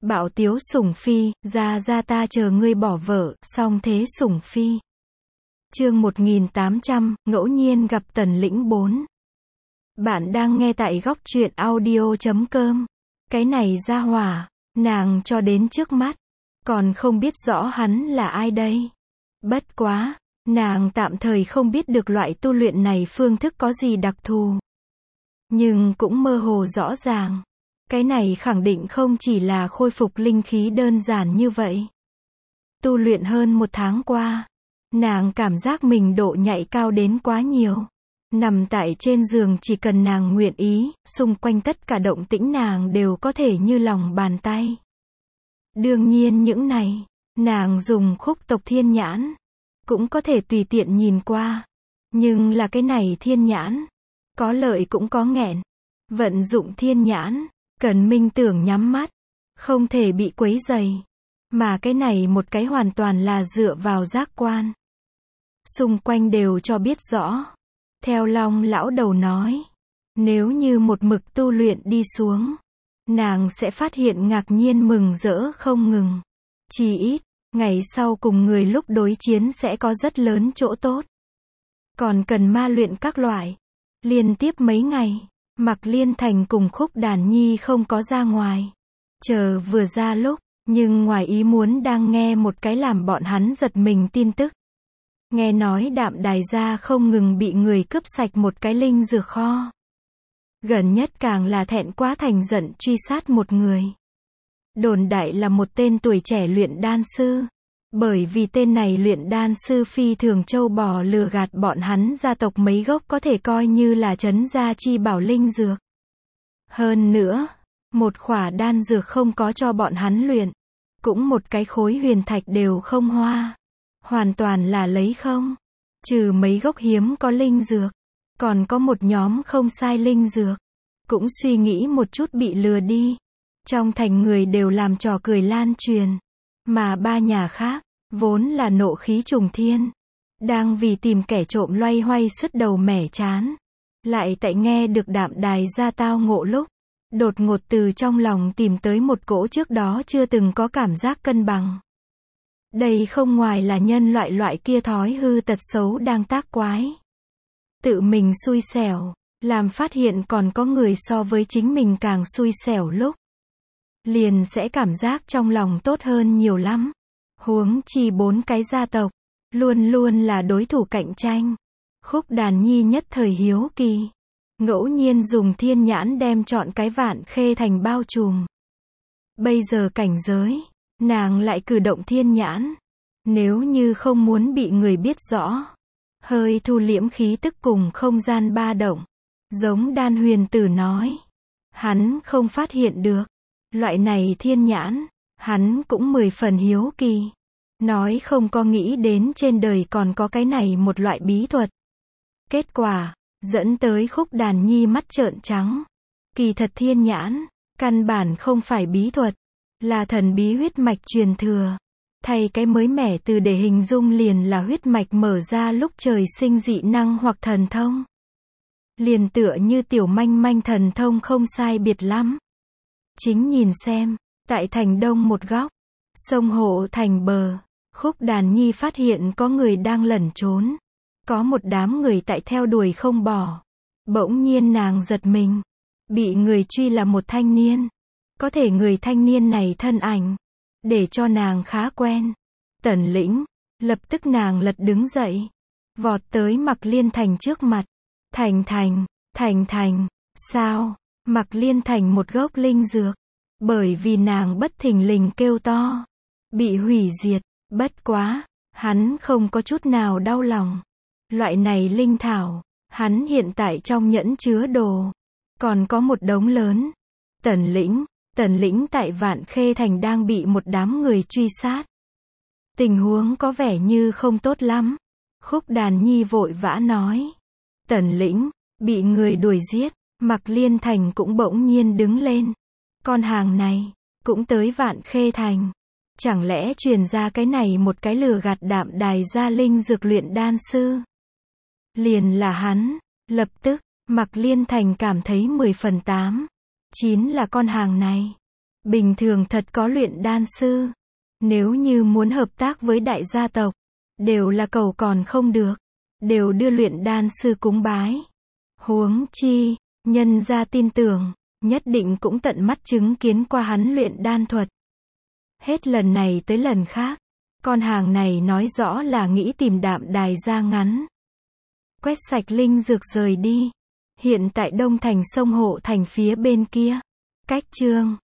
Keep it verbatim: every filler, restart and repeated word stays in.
Bạo tiếu sủng phi, ra ra ta chờ ngươi bỏ vợ, song thế sủng phi. Chương một nghìn tám trăm, ngẫu nhiên gặp Tần Lĩnh bốn. Bạn đang nghe tại góc truyện audio chấm com. Cái này ra hỏa, nàng cho đến trước mắt, còn không biết rõ hắn là ai đây. Bất quá, nàng tạm thời không biết được loại tu luyện này phương thức có gì đặc thù. Nhưng cũng mơ hồ rõ ràng. Cái này khẳng định không chỉ là khôi phục linh khí đơn giản như vậy. Tu luyện hơn một tháng qua, nàng cảm giác mình độ nhạy cao đến quá nhiều. Nằm tại trên giường chỉ cần nàng nguyện ý, xung quanh tất cả động tĩnh nàng đều có thể như lòng bàn tay. Đương nhiên những này, nàng dùng khúc tộc thiên nhãn, cũng có thể tùy tiện nhìn qua. Nhưng là cái này thiên nhãn, có lợi cũng có nghẹn. Vận dụng thiên nhãn, cần minh tưởng nhắm mắt, không thể bị quấy rầy. Mà cái này một cái hoàn toàn là dựa vào giác quan. Xung quanh đều cho biết rõ. Theo Long lão đầu nói, nếu như một mực tu luyện đi xuống, nàng sẽ phát hiện ngạc nhiên mừng rỡ không ngừng. Chỉ ít, ngày sau cùng người lúc đối chiến sẽ có rất lớn chỗ tốt. Còn cần ma luyện các loại. Liên tiếp mấy ngày, Mạc Liên Thành cùng Khúc Đàn Nhi không có ra ngoài. Chờ vừa ra lúc, nhưng ngoài ý muốn đang nghe một cái làm bọn hắn giật mình tin tức. Nghe nói Đạm Đài gia không ngừng bị người cướp sạch một cái linh dược kho. Gần nhất càng là thẹn quá thành giận truy sát một người. Đồn đại là một tên tuổi trẻ luyện đan sư. Bởi vì tên này luyện đan sư phi thường châu bò lừa gạt bọn hắn gia tộc mấy gốc có thể coi như là trấn gia chi bảo linh dược. Hơn nữa, một khỏa đan dược không có cho bọn hắn luyện. Cũng một cái khối huyền thạch đều không hoa. Hoàn toàn là lấy không. Trừ mấy gốc hiếm có linh dược. Còn có một nhóm không sai linh dược. Cũng suy nghĩ một chút bị lừa đi. Trong thành người đều làm trò cười lan truyền. Mà ba nhà khác, vốn là nộ khí trùng thiên. Đang vì tìm kẻ trộm loay hoay sứt đầu mẻ chán. Lại tại nghe được Đạm Đài gia tao ngộ lúc. Đột ngột từ trong lòng tìm tới một cỗ trước đó chưa từng có cảm giác cân bằng. Đây không ngoài là nhân loại loại kia thói hư tật xấu đang tác quái. Tự mình xui xẻo, làm phát hiện còn có người so với chính mình càng xui xẻo lúc. Liền sẽ cảm giác trong lòng tốt hơn nhiều lắm. Huống chi bốn cái gia tộc, luôn luôn là đối thủ cạnh tranh. Khúc Đàn Nhi nhất thời hiếu kỳ. Ngẫu nhiên dùng thiên nhãn đem chọn cái Vạn Khê thành bao trùm. Bây giờ cảnh giới, nàng lại cử động thiên nhãn. Nếu như không muốn bị người biết rõ, hơi thu liễm khí tức cùng không gian ba động. Giống Đan Huyền Tử nói, hắn không phát hiện được. Loại này thiên nhãn, hắn cũng mười phần hiếu kỳ. Nói không có nghĩ đến trên đời còn có cái này một loại bí thuật. Kết quả, dẫn tới Khúc Đàn Nhi mắt trợn trắng. Kỳ thật thiên nhãn, căn bản không phải bí thuật, là thần bí huyết mạch truyền thừa. Thay cái mới mẻ từ để hình dung liền là huyết mạch mở ra lúc trời sinh dị năng hoặc thần thông. Liền tựa như tiểu manh manh thần thông không sai biệt lắm. Chính nhìn xem, tại thành đông một góc, sông Hộ Thành bờ, Khúc Đàn Nhi phát hiện có người đang lẩn trốn. Có một đám người tại theo đuổi không bỏ. Bỗng nhiên nàng giật mình. Bị người truy là một thanh niên. Có thể người thanh niên này thân ảnh, để cho nàng khá quen. Tần Lĩnh, lập tức nàng lật đứng dậy. Vọt tới Mạc Liên Thành trước mặt. Thành Thành, Thành Thành, sao? Mạc Liên Thành một gốc linh dược. Bởi vì nàng bất thình lình kêu to. Bị hủy diệt, bất quá. Hắn không có chút nào đau lòng. Loại này linh thảo, hắn hiện tại trong nhẫn chứa đồ. Còn có một đống lớn. Tần Lĩnh, Tần Lĩnh tại Vạn Khê Thành đang bị một đám người truy sát. Tình huống có vẻ như không tốt lắm. Khúc Đàn Nhi vội vã nói. Tần Lĩnh, bị người đuổi giết. Mạc Liên Thành cũng bỗng nhiên đứng lên. Con hàng này, cũng tới Vạn Khê Thành. Chẳng lẽ truyền ra cái này một cái lừa gạt Đạm Đài gia linh dược luyện đan sư? Liền là hắn. Lập tức, Mạc Liên Thành cảm thấy mười phần tám, chín là con hàng này. Bình thường thật có luyện đan sư. Nếu như muốn hợp tác với đại gia tộc, đều là cầu còn không được. Đều đưa luyện đan sư cúng bái. Huống chi, nhân gia tin tưởng, nhất định cũng tận mắt chứng kiến qua hắn luyện đan thuật. Hết lần này tới lần khác, con hàng này nói rõ là nghĩ tìm đạm đài ra ngắn. Quét sạch linh dược rời đi. Hiện tại Đông Thành sông Hộ Thành phía bên kia. Cách Chương